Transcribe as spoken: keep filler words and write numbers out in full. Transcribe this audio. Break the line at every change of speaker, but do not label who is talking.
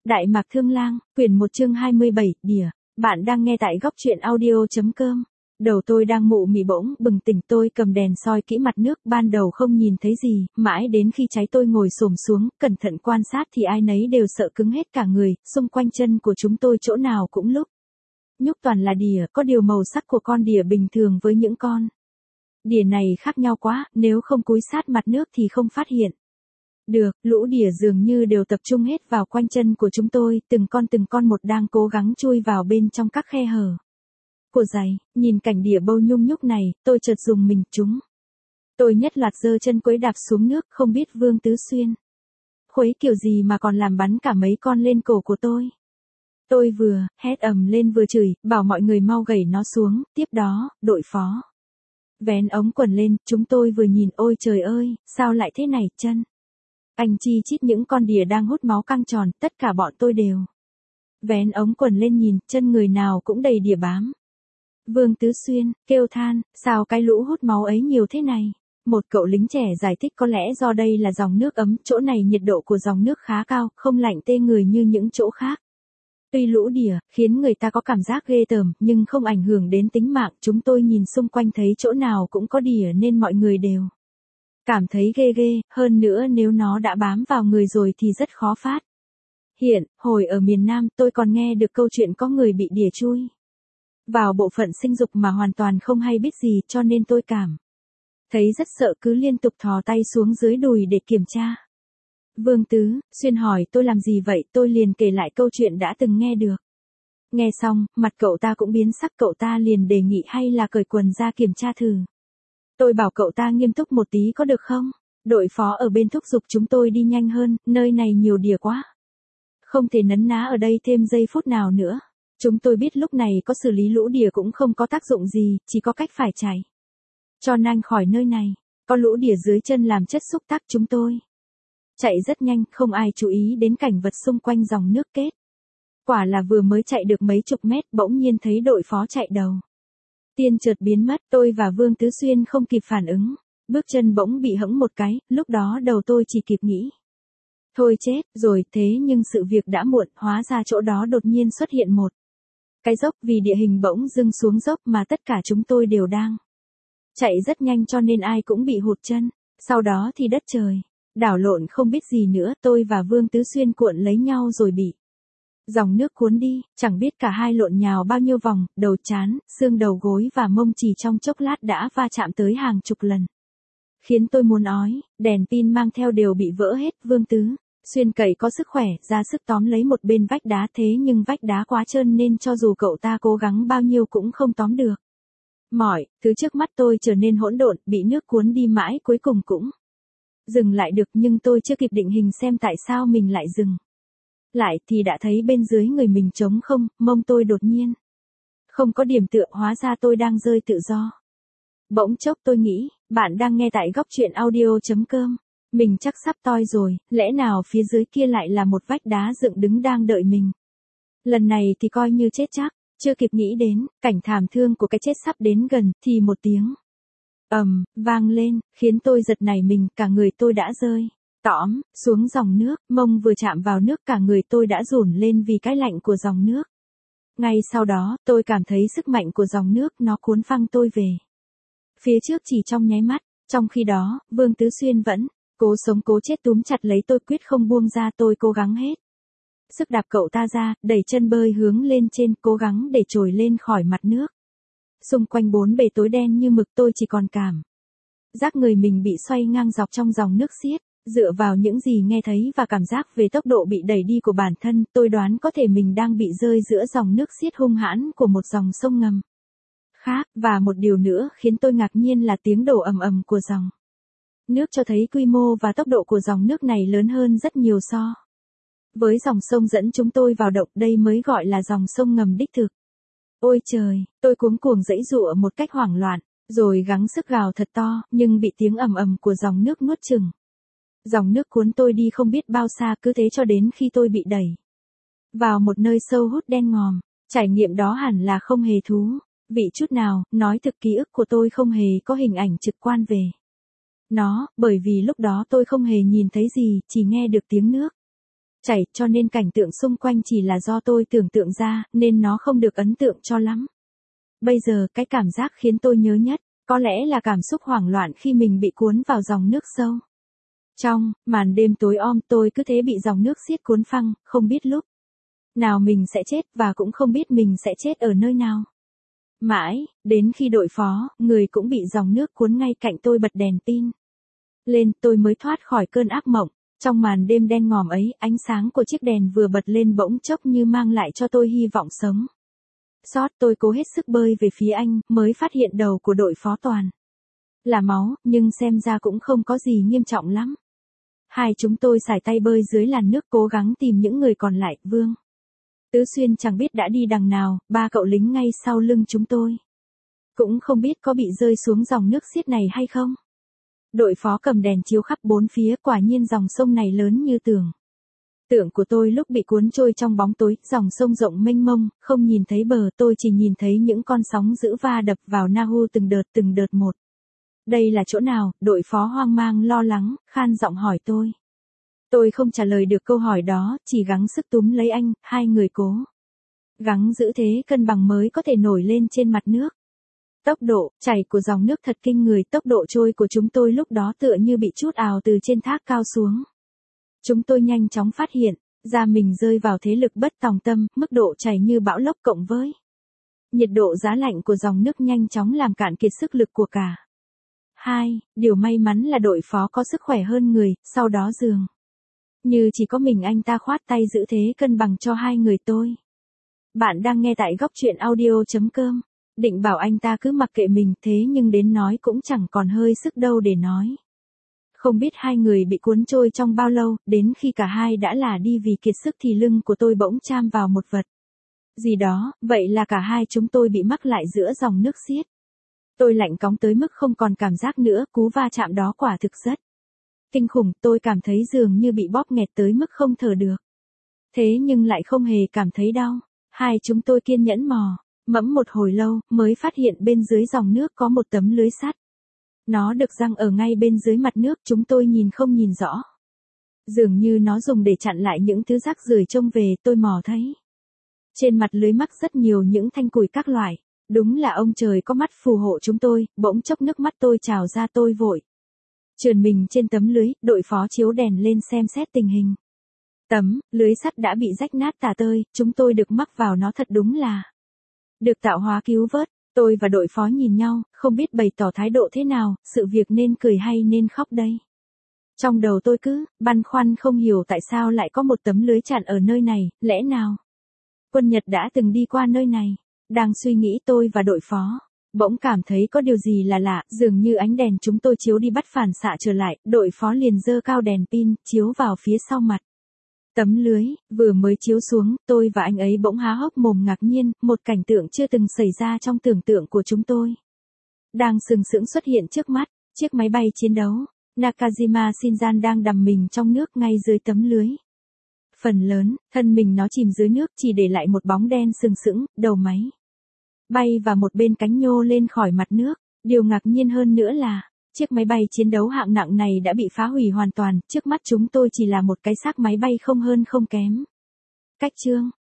Đại Mạc Thương Lang, quyển một chương hai mươi bảy, đỉa. Bạn đang nghe tại góc truyện audio.com. Đầu tôi đang mụ mị bỗng bừng tỉnh, tôi cầm đèn soi kỹ mặt nước, ban đầu không nhìn thấy gì, mãi đến khi cháy tôi ngồi xổm xuống, cẩn thận quan sát thì ai nấy đều sợ cứng hết cả người, xung quanh chân của chúng tôi chỗ nào cũng lúc nhúc toàn là đỉa, có điều màu sắc của con đỉa bình thường với những con đỉa này khác nhau quá, nếu không cúi sát mặt nước thì không phát hiện được. Lũ đỉa dường như đều tập trung hết vào quanh chân của chúng tôi, từng con từng con một đang cố gắng chui vào bên trong các khe hở của giày. Nhìn cảnh đỉa bâu nhung nhúc này, tôi chợt dùng mình chúng. Tôi nhất loạt giơ chân quấy đạp xuống nước, không biết Vương Tứ Xuyên khuấy kiểu gì mà còn làm bắn cả mấy con lên cổ của tôi. Tôi vừa hét ầm lên vừa chửi, bảo mọi người mau gẩy nó xuống. Tiếp đó, đội phó vén ống quần lên, chúng tôi vừa nhìn, ôi trời ơi, sao lại thế này, chân anh chi chít những con đỉa đang hút máu căng tròn, tất cả bọn tôi đều vén ống quần lên nhìn, chân người nào cũng đầy đỉa bám. Vương Tứ Xuyên kêu than, sao cái lũ hút máu ấy nhiều thế này? Một cậu lính trẻ giải thích, có lẽ do đây là dòng nước ấm, chỗ này nhiệt độ của dòng nước khá cao, không lạnh tê người như những chỗ khác. Tuy lũ đỉa khiến người ta có cảm giác ghê tởm, nhưng không ảnh hưởng đến tính mạng. Chúng tôi nhìn xung quanh thấy chỗ nào cũng có đỉa nên mọi người đều cảm thấy ghê ghê, hơn nữa nếu nó đã bám vào người rồi thì rất khó phát hiện. Hồi ở miền Nam, tôi còn nghe được câu chuyện có người bị đỉa chui vào bộ phận sinh dục mà hoàn toàn không hay biết gì, cho nên tôi cảm thấy rất sợ, cứ liên tục thò tay xuống dưới đùi để kiểm tra. Vương Tứ Xuyên hỏi tôi làm gì vậy, tôi liền kể lại câu chuyện đã từng nghe được. Nghe xong, mặt cậu ta cũng biến sắc, cậu ta liền đề nghị hay là cởi quần ra kiểm tra thử. Tôi bảo cậu ta nghiêm túc một tí có được không? Đội phó ở bên thúc giục chúng tôi đi nhanh hơn, nơi này nhiều đỉa quá. Không thể nấn ná ở đây thêm giây phút nào nữa. Chúng tôi biết lúc này có xử lý lũ đỉa cũng không có tác dụng gì, chỉ có cách phải chạy cho nhanh khỏi nơi này. Có lũ đỉa dưới chân làm chất xúc tác, chúng tôi chạy rất nhanh, không ai chú ý đến cảnh vật xung quanh dòng nước kết. Quả là vừa mới chạy được mấy chục mét, bỗng nhiên thấy đội phó chạy đầu tiên chợt biến mất, tôi và Vương Tứ Xuyên không kịp phản ứng, bước chân bỗng bị hẫng một cái, lúc đó đầu tôi chỉ kịp nghĩ thôi chết rồi, thế nhưng sự việc đã muộn, hóa ra chỗ đó đột nhiên xuất hiện một cái dốc, vì địa hình bỗng dưng xuống dốc mà tất cả chúng tôi đều đang chạy rất nhanh cho nên ai cũng bị hụt chân. Sau đó thì đất trời đảo lộn không biết gì nữa, tôi và Vương Tứ Xuyên cuộn lấy nhau rồi bị dòng nước cuốn đi, chẳng biết cả hai lộn nhào bao nhiêu vòng, đầu trán, xương đầu gối và mông chỉ trong chốc lát đã va chạm tới hàng chục lần. Khiến tôi muốn ói, đèn pin mang theo đều bị vỡ hết. Vương Tứ Xuyên cậy có sức khỏe, ra sức tóm lấy một bên vách đá, thế nhưng vách đá quá trơn nên cho dù cậu ta cố gắng bao nhiêu cũng không tóm được. Mọi thứ trước mắt tôi trở nên hỗn độn, bị nước cuốn đi mãi cuối cùng cũng dừng lại được, nhưng tôi chưa kịp định hình xem tại sao mình lại dừng lại thì đã thấy bên dưới người mình trống không, mông tôi đột nhiên không có điểm tựa, hóa ra tôi đang rơi tự do. Bỗng chốc tôi nghĩ, bạn đang nghe tại góc truyện audio.com. Mình chắc sắp toi rồi, lẽ nào phía dưới kia lại là một vách đá dựng đứng đang đợi mình. Lần này thì coi như chết chắc. Chưa kịp nghĩ đến cảnh thảm thương của cái chết sắp đến gần thì một tiếng ầm vang lên, khiến tôi giật nảy mình, cả người tôi đã rơi tõm xuống dòng nước, mông vừa chạm vào nước cả người tôi đã rủn lên vì cái lạnh của dòng nước. Ngay sau đó, tôi cảm thấy sức mạnh của dòng nước, nó cuốn phăng tôi về phía trước chỉ trong nháy mắt. Trong khi đó, Vương Tứ Xuyên vẫn cố sống cố chết túm chặt lấy tôi, quyết không buông ra. Tôi cố gắng hết sức đạp cậu ta ra, đẩy chân bơi hướng lên trên, cố gắng để trồi lên khỏi mặt nước. Xung quanh bốn bề tối đen như mực, tôi chỉ còn cảm giác người mình bị xoay ngang dọc trong dòng nước xiết. Dựa vào những gì nghe thấy và cảm giác về tốc độ bị đẩy đi của bản thân, tôi đoán có thể mình đang bị rơi giữa dòng nước xiết hung hãn của một dòng sông ngầm khác. Và một điều nữa khiến tôi ngạc nhiên là tiếng đổ ầm ầm của dòng nước cho thấy quy mô và tốc độ của dòng nước này lớn hơn rất nhiều so với dòng sông dẫn chúng tôi vào động. Đây mới gọi là dòng sông ngầm đích thực. Ôi trời, tôi cuống cuồng giãy giụa một cách hoảng loạn, rồi gắng sức gào thật to, nhưng bị tiếng ầm ầm của dòng nước nuốt chửng. Dòng nước cuốn tôi đi không biết bao xa, cứ thế cho đến khi tôi bị đẩy vào một nơi sâu hút đen ngòm. Trải nghiệm đó hẳn là không hề thú vị chút nào, nói thực ký ức của tôi không hề có hình ảnh trực quan về nó, bởi vì lúc đó tôi không hề nhìn thấy gì, chỉ nghe được tiếng nước chảy, cho nên cảnh tượng xung quanh chỉ là do tôi tưởng tượng ra, nên nó không được ấn tượng cho lắm. Bây giờ cái cảm giác khiến tôi nhớ nhất, có lẽ là cảm xúc hoảng loạn khi mình bị cuốn vào dòng nước sâu. Trong màn đêm tối om tôi cứ thế bị dòng nước xiết cuốn phăng, không biết lúc nào mình sẽ chết và cũng không biết mình sẽ chết ở nơi nào. Mãi, đến khi đội phó, người cũng bị dòng nước cuốn ngay cạnh tôi bật đèn pin lên tôi mới thoát khỏi cơn ác mộng. Trong màn đêm đen ngòm ấy, ánh sáng của chiếc đèn vừa bật lên bỗng chốc như mang lại cho tôi hy vọng sống. Xót tôi cố hết sức bơi về phía anh, mới phát hiện đầu của đội phó toàn là máu, nhưng xem ra cũng không có gì nghiêm trọng lắm. Hai chúng tôi sải tay bơi dưới làn nước cố gắng tìm những người còn lại. Vương Tứ Xuyên chẳng biết đã đi đằng nào, ba cậu lính ngay sau lưng chúng tôi cũng không biết có bị rơi xuống dòng nước xiết này hay không. Đội phó cầm đèn chiếu khắp bốn phía, quả nhiên dòng sông này lớn như tưởng tượng của tôi lúc bị cuốn trôi trong bóng tối, dòng sông rộng mênh mông, không nhìn thấy bờ, tôi chỉ nhìn thấy những con sóng dữ va đập vào Nahu từng đợt từng đợt một. Đây là chỗ nào? Đội phó hoang mang lo lắng, khan giọng hỏi tôi. Tôi không trả lời được câu hỏi đó, chỉ gắng sức túm lấy anh, hai người cố gắng giữ thế cân bằng mới có thể nổi lên trên mặt nước. Tốc độ chảy của dòng nước thật kinh người, tốc độ trôi của chúng tôi lúc đó tựa như bị trút ào từ trên thác cao xuống. Chúng tôi nhanh chóng phát hiện ra mình rơi vào thế lực bất tòng tâm, mức độ chảy như bão lốc cộng với nhiệt độ giá lạnh của dòng nước nhanh chóng làm cạn kiệt sức lực của cả hai. Điều may mắn là đội phó có sức khỏe hơn người, sau đó dường như chỉ có mình anh ta khoát tay giữ thế cân bằng cho hai người tôi. Bạn đang nghe tại góc truyện audio chấm com. Định bảo anh ta cứ mặc kệ mình, thế nhưng đến nói cũng chẳng còn hơi sức đâu để nói. Không biết hai người bị cuốn trôi trong bao lâu, đến khi cả hai đã là đi vì kiệt sức thì lưng của tôi bỗng chạm vào một vật gì đó, vậy là cả hai chúng tôi bị mắc lại giữa dòng nước xiết. Tôi lạnh cóng tới mức không còn cảm giác nữa, cú va chạm đó quả thực rất kinh khủng, tôi cảm thấy dường như bị bóp nghẹt tới mức không thở được. Thế nhưng lại không hề cảm thấy đau. Hai chúng tôi kiên nhẫn mò mẫm một hồi lâu, mới phát hiện bên dưới dòng nước có một tấm lưới sắt. Nó được giăng ở ngay bên dưới mặt nước, chúng tôi nhìn không nhìn rõ. Dường như nó dùng để chặn lại những thứ rác rưởi trông về, tôi mò thấy. Trên mặt lưới mắc rất nhiều những thanh củi các loại. Đúng là ông trời có mắt phù hộ chúng tôi, bỗng chốc nước mắt tôi trào ra, tôi vội trườn mình trên tấm lưới, đội phó chiếu đèn lên xem xét tình hình. Tấm lưới sắt đã bị rách nát tả tơi, chúng tôi được mắc vào nó thật đúng là được tạo hóa cứu vớt. Tôi và đội phó nhìn nhau, không biết bày tỏ thái độ thế nào, sự việc nên cười hay nên khóc đây. Trong đầu tôi cứ băn khoăn không hiểu tại sao lại có một tấm lưới chặn ở nơi này, lẽ nào quân Nhật đã từng đi qua nơi này. Đang suy nghĩ tôi và đội phó bỗng cảm thấy có điều gì là lạ, dường như ánh đèn chúng tôi chiếu đi bắt phản xạ trở lại, đội phó liền giơ cao đèn pin, chiếu vào phía sau mặt tấm lưới, vừa mới chiếu xuống, tôi và anh ấy bỗng há hốc mồm ngạc nhiên, một cảnh tượng chưa từng xảy ra trong tưởng tượng của chúng tôi đang sừng sững xuất hiện trước mắt, chiếc máy bay chiến đấu Nakajima Shinjan đang đắm mình trong nước ngay dưới tấm lưới. Phần lớn, thân mình nó chìm dưới nước, chỉ để lại một bóng đen sừng sững, đầu máy bay và một bên cánh nhô lên khỏi mặt nước. Điều ngạc nhiên hơn nữa là chiếc máy bay chiến đấu hạng nặng này đã bị phá hủy hoàn toàn, trước mắt chúng tôi chỉ là một cái xác máy bay không hơn không kém. Cách chương